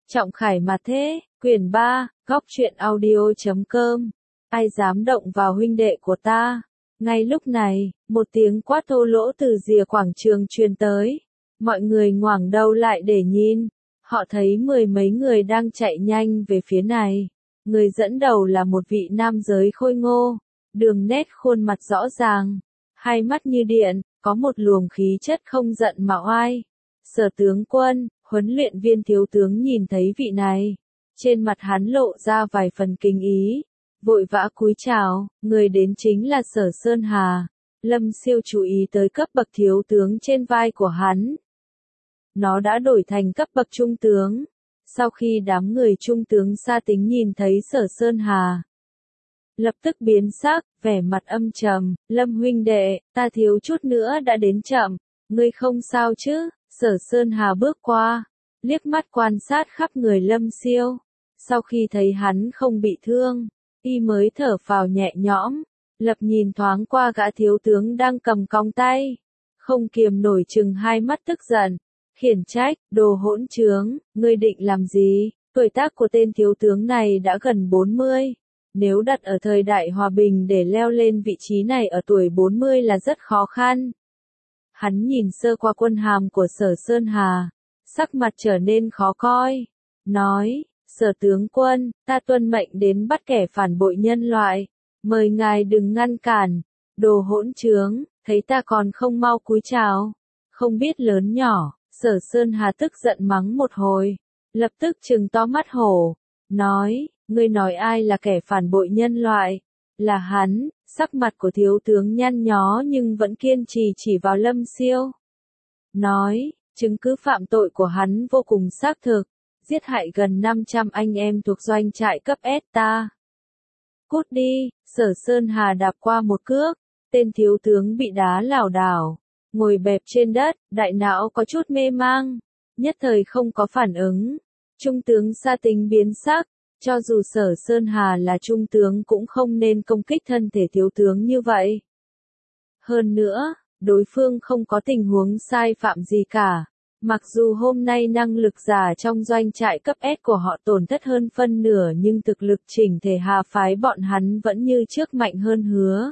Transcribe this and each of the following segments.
Trọng Khải mà thế, quyển 3, góc truyện audio.com. Ai dám động vào huynh đệ của ta? Ngay lúc này, một tiếng quát thô lỗ từ rìa quảng trường truyền tới. Mọi người ngoảnh đầu lại để nhìn. Họ thấy mười mấy người đang chạy nhanh về phía này. Người dẫn đầu là một vị nam giới khôi ngô, đường nét khuôn mặt rõ ràng, hai mắt như điện, có một luồng khí chất không giận mà oai. Sở tướng quân, huấn luyện viên thiếu tướng nhìn thấy vị này, trên mặt hắn lộ ra vài phần kinh ý, vội vã cúi chào, người đến chính là Sở Sơn Hà. Lâm Siêu chú ý tới cấp bậc thiếu tướng trên vai của hắn. Nó đã đổi thành cấp bậc trung tướng. Sau khi đám người trung tướng Sa Tính nhìn thấy Sở Sơn Hà, lập tức biến sắc, vẻ mặt âm trầm, Lâm huynh đệ, ta thiếu chút nữa đã đến chậm, ngươi không sao chứ? Sở Sơn Hà bước qua, liếc mắt quan sát khắp người Lâm Siêu, sau khi thấy hắn không bị thương, y mới thở phào nhẹ nhõm, lập nhìn thoáng qua gã thiếu tướng đang cầm còng tay, không kiềm nổi chừng hai mắt tức giận, khiển trách, đồ hỗn trướng, ngươi định làm gì? Tuổi tác của tên thiếu tướng này đã gần 40. Nếu đặt ở thời đại hòa bình để leo lên vị trí này ở tuổi 40 là rất khó khăn. Hắn nhìn sơ qua quân hàm của Sở Sơn Hà, sắc mặt trở nên khó coi, nói, Sở tướng quân, ta tuân mệnh đến bắt kẻ phản bội nhân loại, mời ngài đừng ngăn cản, đồ hỗn trướng, thấy ta còn không mau cúi chào, không biết lớn nhỏ. Sở Sơn Hà tức giận mắng một hồi, lập tức trừng to mắt hổ, nói, ngươi nói ai là kẻ phản bội nhân loại? Là hắn. Sắc mặt của thiếu tướng nhăn nhó nhưng vẫn kiên trì chỉ vào Lâm Siêu. Nói, chứng cứ phạm tội của hắn vô cùng xác thực, giết hại gần 500 anh em thuộc doanh trại cấp S ta. Cút đi, Sở Sơn Hà đạp qua một cước, tên thiếu tướng bị đá lảo đảo, ngồi bẹp trên đất, đại não có chút mê mang, nhất thời không có phản ứng. Trung tướng Sa Tính biến sắc. Cho dù Sở Sơn Hà là trung tướng cũng không nên công kích thân thể thiếu tướng như vậy. Hơn nữa, đối phương không có tình huống sai phạm gì cả. Mặc dù hôm nay năng lực giả trong doanh trại cấp S của họ tổn thất hơn phân nửa nhưng thực lực chỉnh thể Hà phái bọn hắn vẫn như trước mạnh hơn Hứa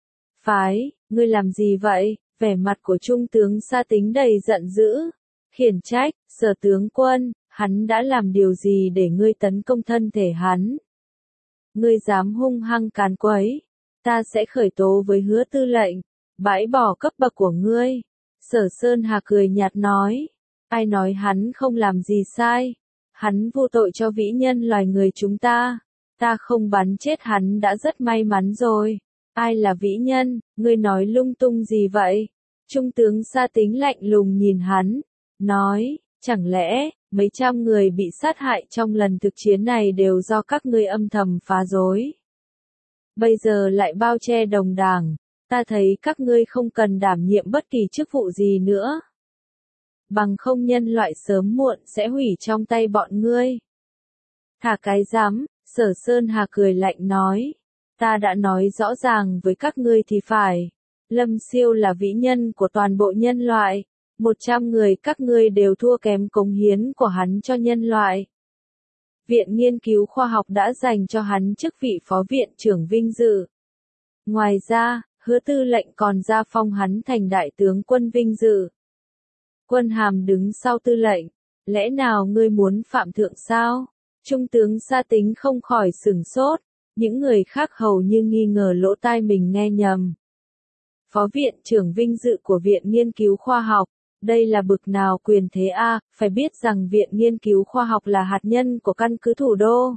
phái. Ngươi làm gì vậy? Vẻ mặt của trung tướng Sa Tính đầy giận dữ. Khiển trách, Sở tướng quân. Hắn đã làm điều gì để ngươi tấn công thân thể hắn? Ngươi dám hung hăng càn quấy, ta sẽ khởi tố với Hứa tư lệnh, bãi bỏ cấp bậc của ngươi. Sở Sơn Hà cười nhạt nói, ai nói hắn không làm gì sai? Hắn vô tội cho vĩ nhân loài người chúng ta không bắn chết hắn đã rất may mắn rồi. Ai là vĩ nhân, ngươi nói lung tung gì vậy? Trung tướng Sa Tính lạnh lùng nhìn hắn, nói, chẳng lẽ mấy trăm người bị sát hại trong lần thực chiến này đều do các ngươi âm thầm phá rối? Bây giờ lại bao che đồng đảng, ta thấy các ngươi không cần đảm nhiệm bất kỳ chức vụ gì nữa. Bằng không nhân loại sớm muộn sẽ hủy trong tay bọn ngươi. Thả cái dám, Sở Sơn Hà cười lạnh nói, ta đã nói rõ ràng với các ngươi thì phải. Lâm Siêu là vĩ nhân của toàn bộ nhân loại. 100 người các ngươi đều thua kém cống hiến của hắn cho nhân loại. Viện Nghiên cứu Khoa học đã dành cho hắn chức vị phó viện trưởng vinh dự. Ngoài ra, Hứa tư lệnh còn gia phong hắn thành đại tướng quân vinh dự. Quân hàm đứng sau tư lệnh, lẽ nào ngươi muốn phạm thượng sao? Trung tướng Sa Tính không khỏi sửng sốt, những người khác hầu như nghi ngờ lỗ tai mình nghe nhầm. Phó viện trưởng vinh dự của Viện Nghiên cứu Khoa học. Đây là bực nào quyền thế a? Phải biết rằng Viện Nghiên cứu Khoa học là hạt nhân của căn cứ thủ đô.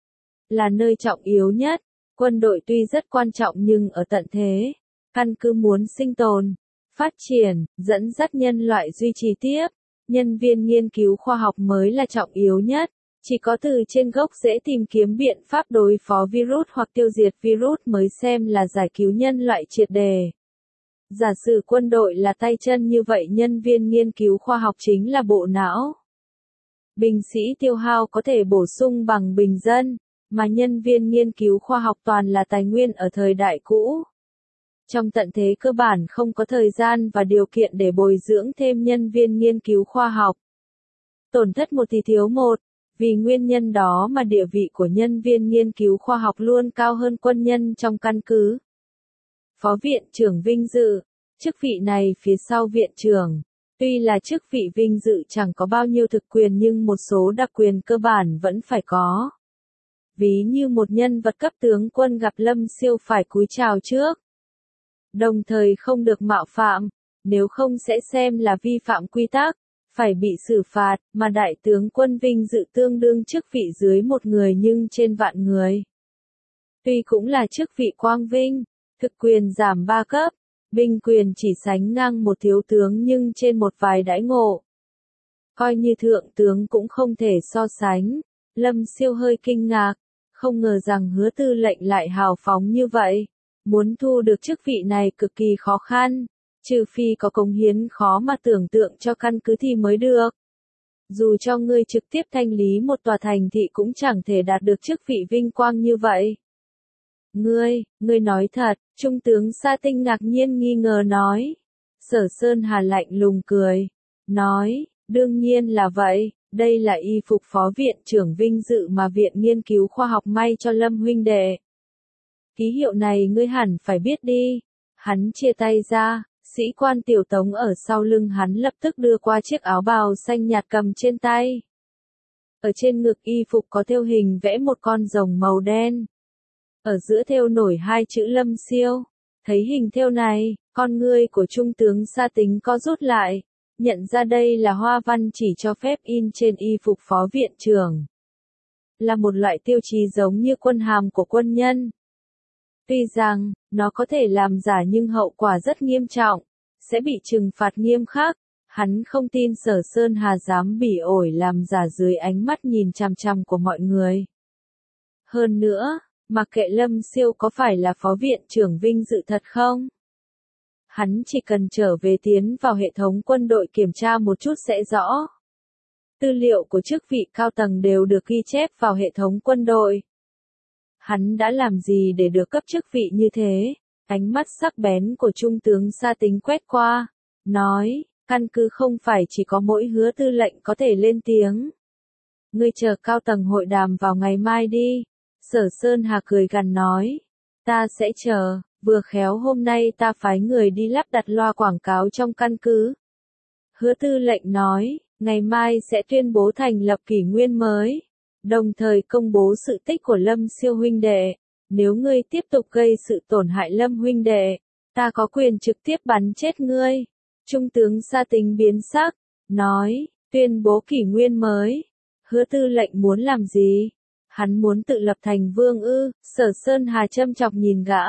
Là nơi trọng yếu nhất. Quân đội tuy rất quan trọng nhưng ở tận thế, căn cứ muốn sinh tồn, phát triển, dẫn dắt nhân loại duy trì tiếp. Nhân viên nghiên cứu khoa học mới là trọng yếu nhất. Chỉ có từ trên gốc rễ tìm kiếm biện pháp đối phó virus hoặc tiêu diệt virus mới xem là giải cứu nhân loại triệt đề. Giả sử quân đội là tay chân như vậy nhân viên nghiên cứu khoa học chính là bộ não. Binh sĩ tiêu hao có thể bổ sung bằng bình dân, mà nhân viên nghiên cứu khoa học toàn là tài nguyên ở thời đại cũ. Trong tận thế cơ bản không có thời gian và điều kiện để bồi dưỡng thêm nhân viên nghiên cứu khoa học. Tổn thất một thì thiếu một, Vì nguyên nhân đó mà địa vị của nhân viên nghiên cứu khoa học luôn cao hơn quân nhân trong căn cứ. Phó viện trưởng vinh dự, chức vị này phía sau viện trưởng. Tuy là chức vị vinh dự chẳng có bao nhiêu thực quyền nhưng một số đặc quyền cơ bản vẫn phải có. Ví như một nhân vật cấp tướng quân gặp Lâm Siêu phải cúi chào trước. Đồng thời không được mạo phạm, nếu không sẽ xem là vi phạm quy tắc, phải bị xử phạt, mà đại tướng quân vinh dự tương đương chức vị dưới một người nhưng trên vạn người. Tuy cũng là chức vị quang vinh, thực quyền giảm 3 cấp, binh quyền chỉ sánh ngang một thiếu tướng nhưng trên một vài đãi ngộ. Coi như thượng tướng cũng không thể so sánh. Lâm Siêu hơi kinh ngạc, không ngờ rằng Hứa tư lệnh lại hào phóng như vậy. Muốn thu được chức vị này cực kỳ khó khăn, trừ phi có cống hiến khó mà tưởng tượng cho căn cứ thì mới được. Dù cho ngươi trực tiếp thanh lý một tòa thành thị cũng chẳng thể đạt được chức vị vinh quang như vậy. Ngươi nói thật, Trung tướng Sa Tinh ngạc nhiên nghi ngờ nói. Sở Sơn Hà lạnh lùng cười, nói, đương nhiên là vậy, đây là y phục phó viện trưởng vinh dự mà viện nghiên cứu khoa học may cho Lâm huynh đệ. Ký hiệu này ngươi hẳn phải biết đi. Hắn chia tay ra, sĩ quan tiểu Tống ở sau lưng hắn lập tức đưa qua chiếc áo bào xanh nhạt cầm trên tay. Ở trên ngực y phục có thêu hình vẽ một con rồng màu đen. Ở giữa thêu nổi 2 chữ Lâm Siêu. Thấy hình thêu này, con ngươi của Trung tướng Sa Tính co rút lại, nhận ra đây là hoa văn chỉ cho phép in trên y phục phó viện trưởng. Là một loại tiêu chí giống như quân hàm của quân nhân. Tuy rằng, nó có thể làm giả nhưng hậu quả rất nghiêm trọng, sẽ bị trừng phạt nghiêm khắc. Hắn không tin Sở Sơn Hà dám bỉ ổi làm giả dưới ánh mắt nhìn chằm chằm của mọi người. Hơn nữa, mặc kệ Lâm Siêu có phải là phó viện trưởng vinh dự thật không? Hắn chỉ cần trở về tiến vào hệ thống quân đội kiểm tra một chút sẽ rõ. Tư liệu của chức vị cao tầng đều được ghi chép vào hệ thống quân đội. Hắn đã làm gì để được cấp chức vị như thế? Ánh mắt sắc bén của Trung tướng Sa Tính quét qua, nói, căn cứ không phải chỉ có mỗi Hứa tư lệnh có thể lên tiếng. Ngươi chờ cao tầng hội đàm vào ngày mai đi. Sở Sơn Hà cười gằn nói, ta sẽ chờ, vừa khéo hôm nay ta phái người đi lắp đặt loa quảng cáo trong căn cứ. Hứa tư lệnh nói, ngày mai sẽ tuyên bố thành lập kỷ nguyên mới, đồng thời công bố sự tích của Lâm Siêu huynh đệ. Nếu ngươi tiếp tục gây sự tổn hại Lâm huynh đệ, ta có quyền trực tiếp bắn chết ngươi. Trung tướng Sa Tính biến sắc, nói, tuyên bố kỷ nguyên mới. Hứa tư lệnh muốn làm gì? Hắn muốn tự lập thành vương ư? Sở Sơn Hà châm chọc nhìn gã.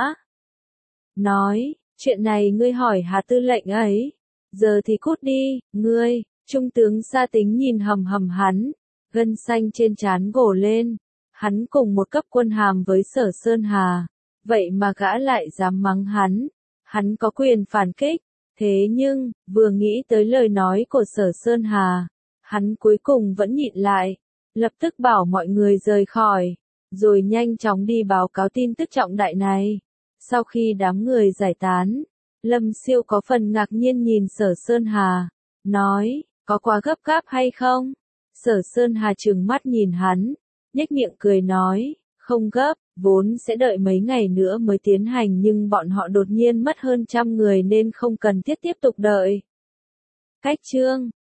Nói, chuyện này ngươi hỏi Hà tư lệnh ấy. Giờ thì cút đi, ngươi. Trung tướng Sa Tính nhìn hầm hầm hắn, gân xanh trên trán gồ lên. Hắn cùng một cấp quân hàm với Sở Sơn Hà, vậy mà gã lại dám mắng hắn. Hắn có quyền phản kích, thế nhưng, vừa nghĩ tới lời nói của Sở Sơn Hà, hắn cuối cùng vẫn nhịn lại, lập tức bảo mọi người rời khỏi, rồi nhanh chóng đi báo cáo tin tức trọng đại này. Sau khi đám người giải tán, Lâm Siêu có phần ngạc nhiên nhìn Sở Sơn Hà, nói, có quá gấp gáp hay không? Sở Sơn Hà trừng mắt nhìn hắn, nhếch miệng cười nói, không gấp, vốn sẽ đợi mấy ngày nữa mới tiến hành nhưng bọn họ đột nhiên mất hơn 100 người nên không cần thiết tiếp tục đợi. Cách chương